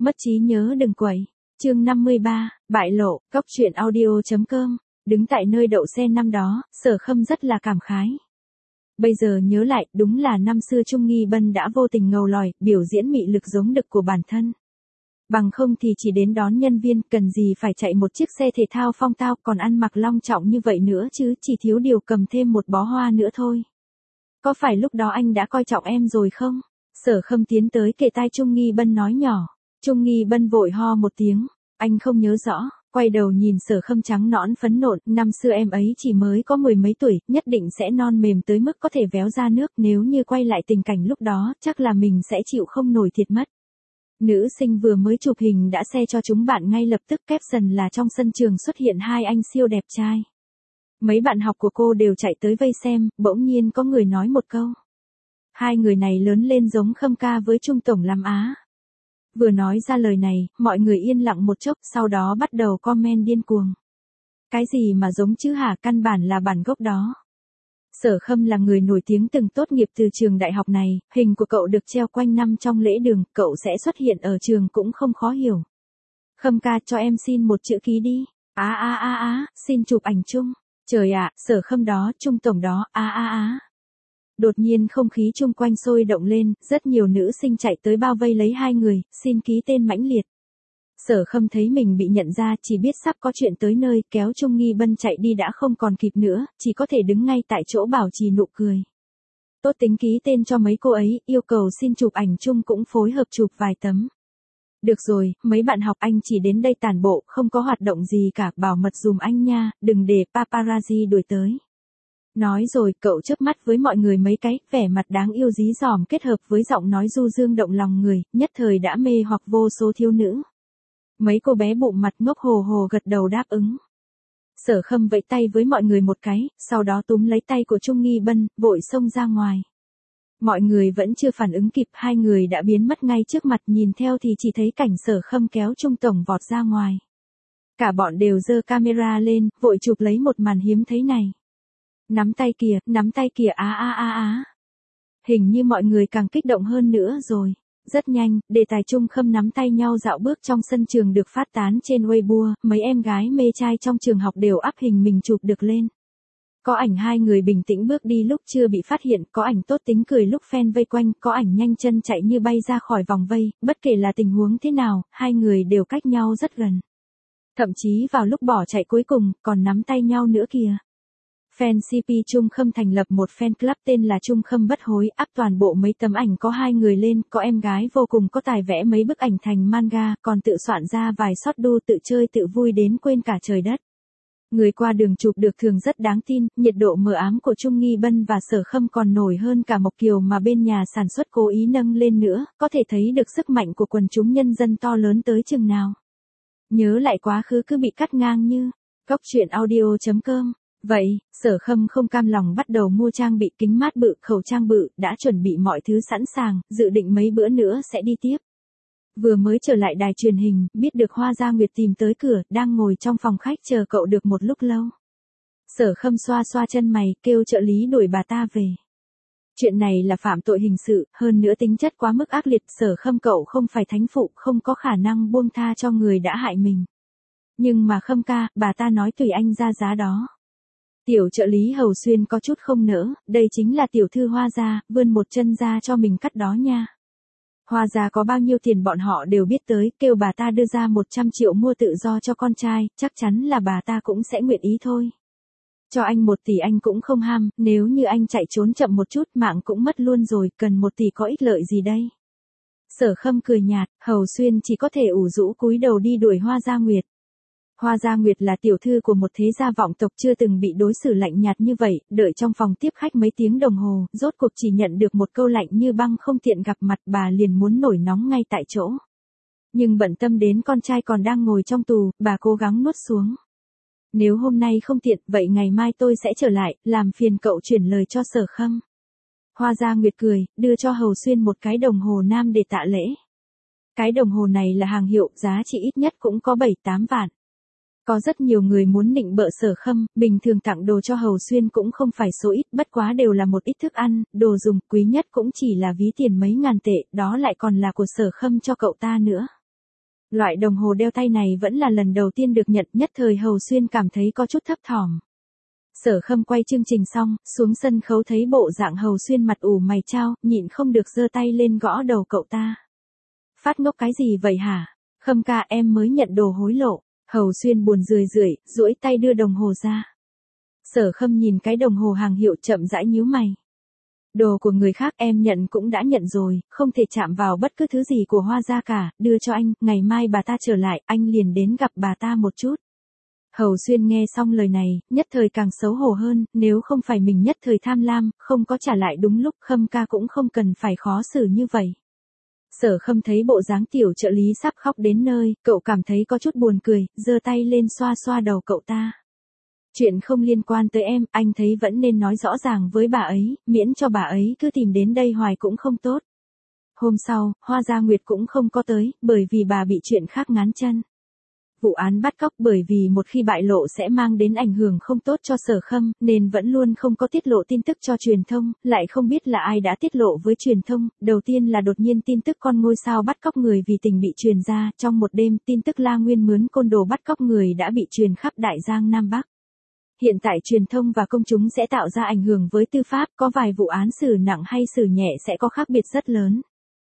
Mất trí nhớ đừng quậy. Chương 53, bại lộ, Cóc truyện audio.com. Đứng tại nơi đậu xe năm đó, Sở Khâm rất là cảm khái. Bây giờ nhớ lại, đúng là năm xưa Trung Nghi Bân đã vô tình ngầu lòi, biểu diễn mị lực giống đực của bản thân. Bằng không thì chỉ đến đón nhân viên, cần gì phải chạy một chiếc xe thể thao phong tao, còn ăn mặc long trọng như vậy nữa chứ, chỉ thiếu điều cầm thêm một bó hoa nữa thôi. Có phải lúc đó anh đã coi trọng em rồi không? Sở Khâm tiến tới kề tai Trung Nghi Bân nói nhỏ. Trung Nghi Bân vội ho một tiếng, anh không nhớ rõ, quay đầu nhìn Sở Khâm trắng nõn phấn nộn, năm xưa em ấy chỉ mới có 10 mấy tuổi, nhất định sẽ non mềm tới mức có thể véo ra nước, nếu như quay lại tình cảnh lúc đó, chắc là mình sẽ chịu không nổi thiệt mất. Nữ sinh vừa mới chụp hình đã share cho chúng bạn ngay lập tức, caption là trong sân trường xuất hiện hai anh siêu đẹp trai. Mấy bạn học của cô đều chạy tới vây xem, bỗng nhiên có người nói một câu. Hai người này lớn lên giống Khâm ca với Trung tổng lắm á. Vừa nói ra lời này, mọi người yên lặng một chốc, sau đó bắt đầu comment điên cuồng. Cái gì mà giống chứ hả, căn bản là bản gốc đó. Sở Khâm là người nổi tiếng từng tốt nghiệp từ trường đại học này, hình của cậu được treo quanh năm trong lễ đường, cậu sẽ xuất hiện ở trường cũng không khó hiểu. Khâm ca cho em xin một chữ ký đi. Xin chụp ảnh chung. Trời ạ, Sở Khâm đó, Trung tổng đó, Đột nhiên không khí chung quanh sôi động lên, rất nhiều nữ sinh chạy tới bao vây lấy hai người, xin ký tên mãnh liệt. Sở Khâm thấy mình bị nhận ra, chỉ biết sắp có chuyện tới nơi, kéo Trung Nghi Bân chạy đi đã không còn kịp nữa, chỉ có thể đứng ngay tại chỗ bảo trì nụ cười. Tốt tính ký tên cho mấy cô ấy, yêu cầu xin chụp ảnh chung cũng phối hợp chụp vài tấm. Được rồi, mấy bạn học, anh chỉ đến đây tản bộ, không có hoạt động gì cả, bảo mật dùm anh nha, đừng để paparazzi đuổi tới. Nói rồi, cậu chớp mắt với mọi người mấy cái, vẻ mặt đáng yêu dí dỏm kết hợp với giọng nói du dương động lòng người, nhất thời đã mê hoặc vô số thiếu nữ. Mấy cô bé bụng mặt ngốc hồ hồ gật đầu đáp ứng. Sở Khâm vẫy tay với mọi người một cái, sau đó túm lấy tay của Trung Nghi Bân, vội xông ra ngoài. Mọi người vẫn chưa phản ứng kịp, hai người đã biến mất ngay trước mặt, nhìn theo thì chỉ thấy cảnh Sở Khâm kéo Trung tổng vọt ra ngoài. Cả bọn đều giơ camera lên, vội chụp lấy một màn hiếm thấy này. Nắm tay kìa Hình như mọi người càng kích động hơn nữa rồi. Rất nhanh, đề tài Trung Khâm nắm tay nhau dạo bước trong sân trường được phát tán trên Weibo, mấy em gái mê trai trong trường học đều up hình mình chụp được lên. Có ảnh hai người bình tĩnh bước đi lúc chưa bị phát hiện, có ảnh tốt tính cười lúc fan vây quanh, có ảnh nhanh chân chạy như bay ra khỏi vòng vây, bất kể là tình huống thế nào, hai người đều cách nhau rất gần. Thậm chí vào lúc bỏ chạy cuối cùng, còn nắm tay nhau nữa kìa. Fan CP Trung Khâm thành lập một fan club tên là Trung Khâm bất hối, up toàn bộ mấy tấm ảnh có hai người lên, có em gái vô cùng có tài vẽ mấy bức ảnh thành manga, còn tự soạn ra vài short đu tự chơi tự vui đến quên cả trời đất. Người qua đường chụp được thường rất đáng tin, nhiệt độ mờ ám của Trung Nghi Bân và Sở Khâm còn nổi hơn cả Mộc Kiều mà bên nhà sản xuất cố ý nâng lên nữa, có thể thấy được sức mạnh của quần chúng nhân dân to lớn tới chừng nào. Nhớ lại quá khứ cứ bị cắt ngang như, Cóc truyện audio.com. Vậy, Sở Khâm không cam lòng bắt đầu mua trang bị kính mát bự, khẩu trang bự, đã chuẩn bị mọi thứ sẵn sàng, dự định mấy bữa nữa sẽ đi tiếp. Vừa mới trở lại đài truyền hình, biết được Hoa Gia Nguyệt tìm tới cửa, đang ngồi trong phòng khách chờ cậu được một lúc lâu. Sở Khâm xoa xoa chân mày, kêu trợ lý đuổi bà ta về. Chuyện này là phạm tội hình sự, hơn nữa tính chất quá mức ác liệt, Sở Khâm cậu không phải thánh phụ, không có khả năng buông tha cho người đã hại mình. Nhưng mà Khâm ca, bà ta nói tùy anh ra giá đó. Tiểu trợ lý Hầu Xuyên có chút không nỡ, đây chính là tiểu thư Hoa Gia, vươn một chân ra cho mình cắt đó nha. Hoa Gia có bao nhiêu tiền bọn họ đều biết tới, kêu bà ta đưa ra 100 triệu mua tự do cho con trai, chắc chắn là bà ta cũng sẽ nguyện ý thôi. Cho anh 1 tỷ anh cũng không ham, nếu như anh chạy trốn chậm một chút mạng cũng mất luôn rồi, cần 1 tỷ có ích lợi gì đây. Sở Khâm cười nhạt, Hầu Xuyên chỉ có thể ủ rũ cúi đầu đi đuổi Hoa Gia Nguyệt. Hoa Gia Nguyệt là tiểu thư của một thế gia vọng tộc chưa từng bị đối xử lạnh nhạt như vậy, đợi trong phòng tiếp khách mấy tiếng đồng hồ, rốt cuộc chỉ nhận được một câu lạnh như băng không tiện gặp mặt, bà liền muốn nổi nóng ngay tại chỗ. Nhưng bận tâm đến con trai còn đang ngồi trong tù, bà cố gắng nuốt xuống. Nếu hôm nay không tiện, vậy ngày mai tôi sẽ trở lại, làm phiền cậu chuyển lời cho Sở Khâm. Hoa Gia Nguyệt cười, đưa cho Hầu Xuyên một cái đồng hồ nam để tạ lễ. Cái đồng hồ này là hàng hiệu, giá trị ít nhất cũng có 7-8 vạn. Có rất nhiều người muốn nịnh bợ Sở Khâm, bình thường tặng đồ cho Hầu Xuyên cũng không phải số ít, bất quá đều là một ít thức ăn, đồ dùng, quý nhất cũng chỉ là ví tiền mấy ngàn tệ, đó lại còn là của Sở Khâm cho cậu ta nữa. Loại đồng hồ đeo tay này vẫn là lần đầu tiên được nhận, nhất thời Hầu Xuyên cảm thấy có chút thấp thỏm. Sở Khâm quay chương trình xong, xuống sân khấu thấy bộ dạng Hầu Xuyên mặt ủ mày chao, nhịn không được giơ tay lên gõ đầu cậu ta. Phát ngốc cái gì vậy hả? Khâm ca, em mới nhận đồ hối lộ. Hầu Xuyên buồn rười rượi, duỗi tay đưa đồng hồ ra. Sở Khâm nhìn cái đồng hồ hàng hiệu chậm rãi nhíu mày. Đồ của người khác em nhận cũng đã nhận rồi, không thể chạm vào bất cứ thứ gì của Hoa gia cả, đưa cho anh, ngày mai bà ta trở lại, anh liền đến gặp bà ta một chút. Hầu Xuyên nghe xong lời này, nhất thời càng xấu hổ hơn, nếu không phải mình nhất thời tham lam, không có trả lại đúng lúc, Khâm ca cũng không cần phải khó xử như vậy. Sở Khâm thấy bộ dáng tiểu trợ lý sắp khóc đến nơi, cậu cảm thấy có chút buồn cười, giơ tay lên xoa xoa đầu cậu ta. Chuyện không liên quan tới em, anh thấy vẫn nên nói rõ ràng với bà ấy, miễn cho bà ấy cứ tìm đến đây hoài cũng không tốt. Hôm sau, Hoa Gia Nguyệt cũng không có tới, bởi vì bà bị chuyện khác ngán chân. Vụ án bắt cóc bởi vì một khi bại lộ sẽ mang đến ảnh hưởng không tốt cho Sở Khâm, nên vẫn luôn không có tiết lộ tin tức cho truyền thông, lại không biết là ai đã tiết lộ với truyền thông. Đầu tiên là đột nhiên tin tức con ngôi sao bắt cóc người vì tình bị truyền ra, trong một đêm tin tức La Nguyên mướn côn đồ bắt cóc người đã bị truyền khắp Đại Giang Nam Bắc. Hiện tại truyền thông và công chúng sẽ tạo ra ảnh hưởng với tư pháp, có vài vụ án xử nặng hay xử nhẹ sẽ có khác biệt rất lớn.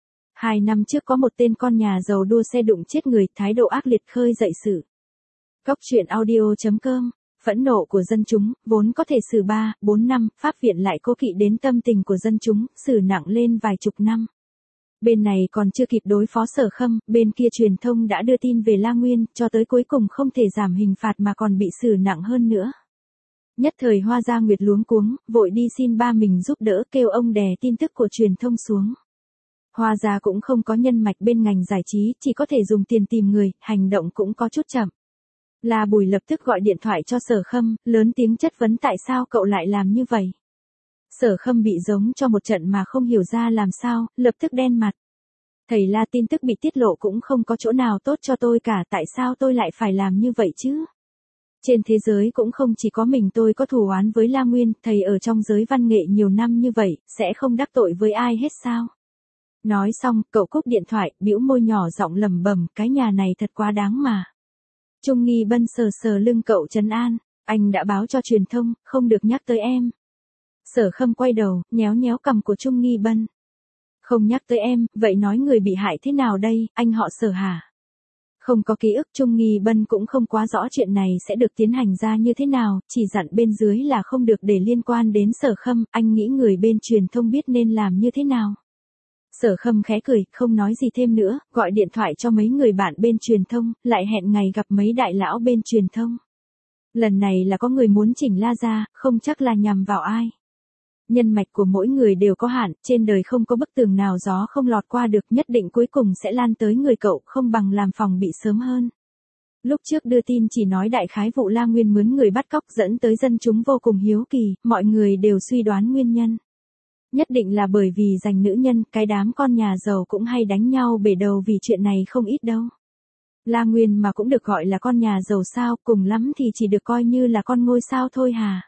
2 năm trước có một tên con nhà giàu đua xe đụng chết người, thái độ ác liệt khơi dậy sự. Cóc truyện audio.com, phẫn nộ của dân chúng, vốn có thể xử 3, 4 năm, pháp viện lại cố kỵ đến tâm tình của dân chúng, xử nặng lên vài chục năm. Bên này còn chưa kịp đối phó Sở Khâm, bên kia truyền thông đã đưa tin về La Nguyên, cho tới cuối cùng không thể giảm hình phạt mà còn bị xử nặng hơn nữa. Nhất thời Hoa Gia Nguyệt luống cuống, vội đi xin ba mình giúp đỡ, kêu ông đè tin tức của truyền thông xuống. Hoa Gia cũng không có nhân mạch bên ngành giải trí, chỉ có thể dùng tiền tìm người, hành động cũng có chút chậm. La Bùi lập tức gọi điện thoại cho Sở Khâm, lớn tiếng chất vấn tại sao cậu lại làm như vậy. Sở Khâm bị giống cho một trận mà không hiểu ra làm sao, lập tức đen mặt. Thầy La, tin tức bị tiết lộ cũng không có chỗ nào tốt cho tôi cả, tại sao tôi lại phải làm như vậy chứ? Trên thế giới cũng không chỉ có mình tôi có thù oán với La Nguyên, thầy ở trong giới văn nghệ nhiều năm như vậy, sẽ không đắc tội với ai hết sao? Nói xong, cậu cúp điện thoại, bĩu môi nhỏ giọng lẩm bẩm, cái nhà này thật quá đáng mà. Trung Nghi Bân sờ sờ lưng cậu trấn an, anh đã báo cho truyền thông, không được nhắc tới em. Sở Khâm quay đầu, nhéo nhéo cằm của Trung Nghi Bân. Không nhắc tới em, vậy nói người bị hại thế nào đây, anh họ Sở hả? Không có ký ức, Trung Nghi Bân cũng không quá rõ chuyện này sẽ được tiến hành ra như thế nào, chỉ dặn bên dưới là không được để liên quan đến Sở Khâm, anh nghĩ người bên truyền thông biết nên làm như thế nào. Sở Khâm khẽ cười, không nói gì thêm nữa, gọi điện thoại cho mấy người bạn bên truyền thông, lại hẹn ngày gặp mấy đại lão bên truyền thông. Lần này là có người muốn chỉnh La ra, không chắc là nhằm vào ai. Nhân mạch của mỗi người đều có hạn, trên đời không có bức tường nào gió không lọt qua được, nhất định cuối cùng sẽ lan tới người cậu, không bằng làm phòng bị sớm hơn. Lúc trước đưa tin chỉ nói đại khái vụ La Nguyên mướn người bắt cóc dẫn tới dân chúng vô cùng hiếu kỳ, mọi người đều suy đoán nguyên nhân. Nhất định là bởi vì giành nữ nhân, cái đám con nhà giàu cũng hay đánh nhau bể đầu vì chuyện này không ít đâu. La Nguyên mà cũng được gọi là con nhà giàu sao, cùng lắm thì chỉ được coi như là con ngôi sao thôi hà.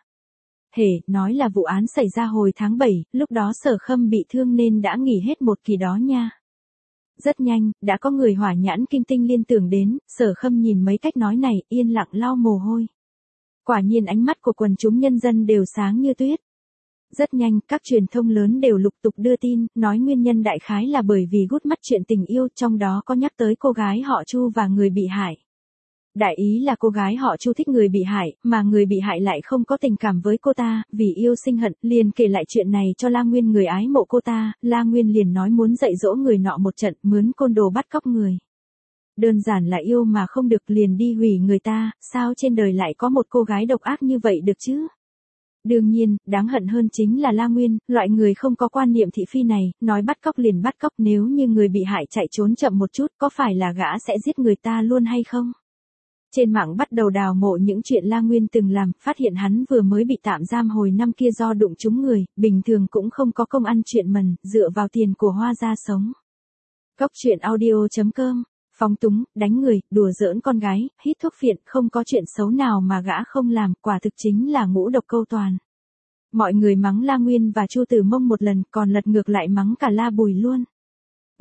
Nói là vụ án xảy ra hồi tháng 7, lúc đó Sở Khâm bị thương nên đã nghỉ hết một kỳ đó nha. Rất nhanh, đã có người hỏa nhãn kim tinh liên tưởng đến, Sở Khâm nhìn mấy cách nói này, yên lặng lau mồ hôi. Quả nhiên ánh mắt của quần chúng nhân dân đều sáng như tuyết. Rất nhanh, các truyền thông lớn đều lục tục đưa tin, nói nguyên nhân đại khái là bởi vì gút mắt chuyện tình yêu, trong đó có nhắc tới cô gái họ Chu và người bị hại. Đại ý là cô gái họ Chu thích người bị hại, mà người bị hại lại không có tình cảm với cô ta, vì yêu sinh hận, liền kể lại chuyện này cho La Nguyên người ái mộ cô ta, La Nguyên liền nói muốn dạy dỗ người nọ một trận, mướn côn đồ bắt cóc người. Đơn giản là yêu mà không được liền đi hủy người ta, sao trên đời lại có một cô gái độc ác như vậy được chứ? Đương nhiên, đáng hận hơn chính là La Nguyên, loại người không có quan niệm thị phi này, nói bắt cóc liền bắt cóc, nếu như người bị hại chạy trốn chậm một chút, có phải là gã sẽ giết người ta luôn hay không? Trên mạng bắt đầu đào mộ những chuyện La Nguyên từng làm, phát hiện hắn vừa mới bị tạm giam hồi năm kia do đụng trúng người, bình thường cũng không có công ăn chuyện mần, dựa vào tiền của Hoa gia sống. Cóc truyện audio.com, phóng túng, đánh người, đùa giỡn con gái, hít thuốc phiện, không có chuyện xấu nào mà gã không làm, quả thực chính là ngũ độc câu toàn. Mọi người mắng La Nguyên và Chu Tử Mông một lần, còn lật ngược lại mắng cả La Bùi luôn.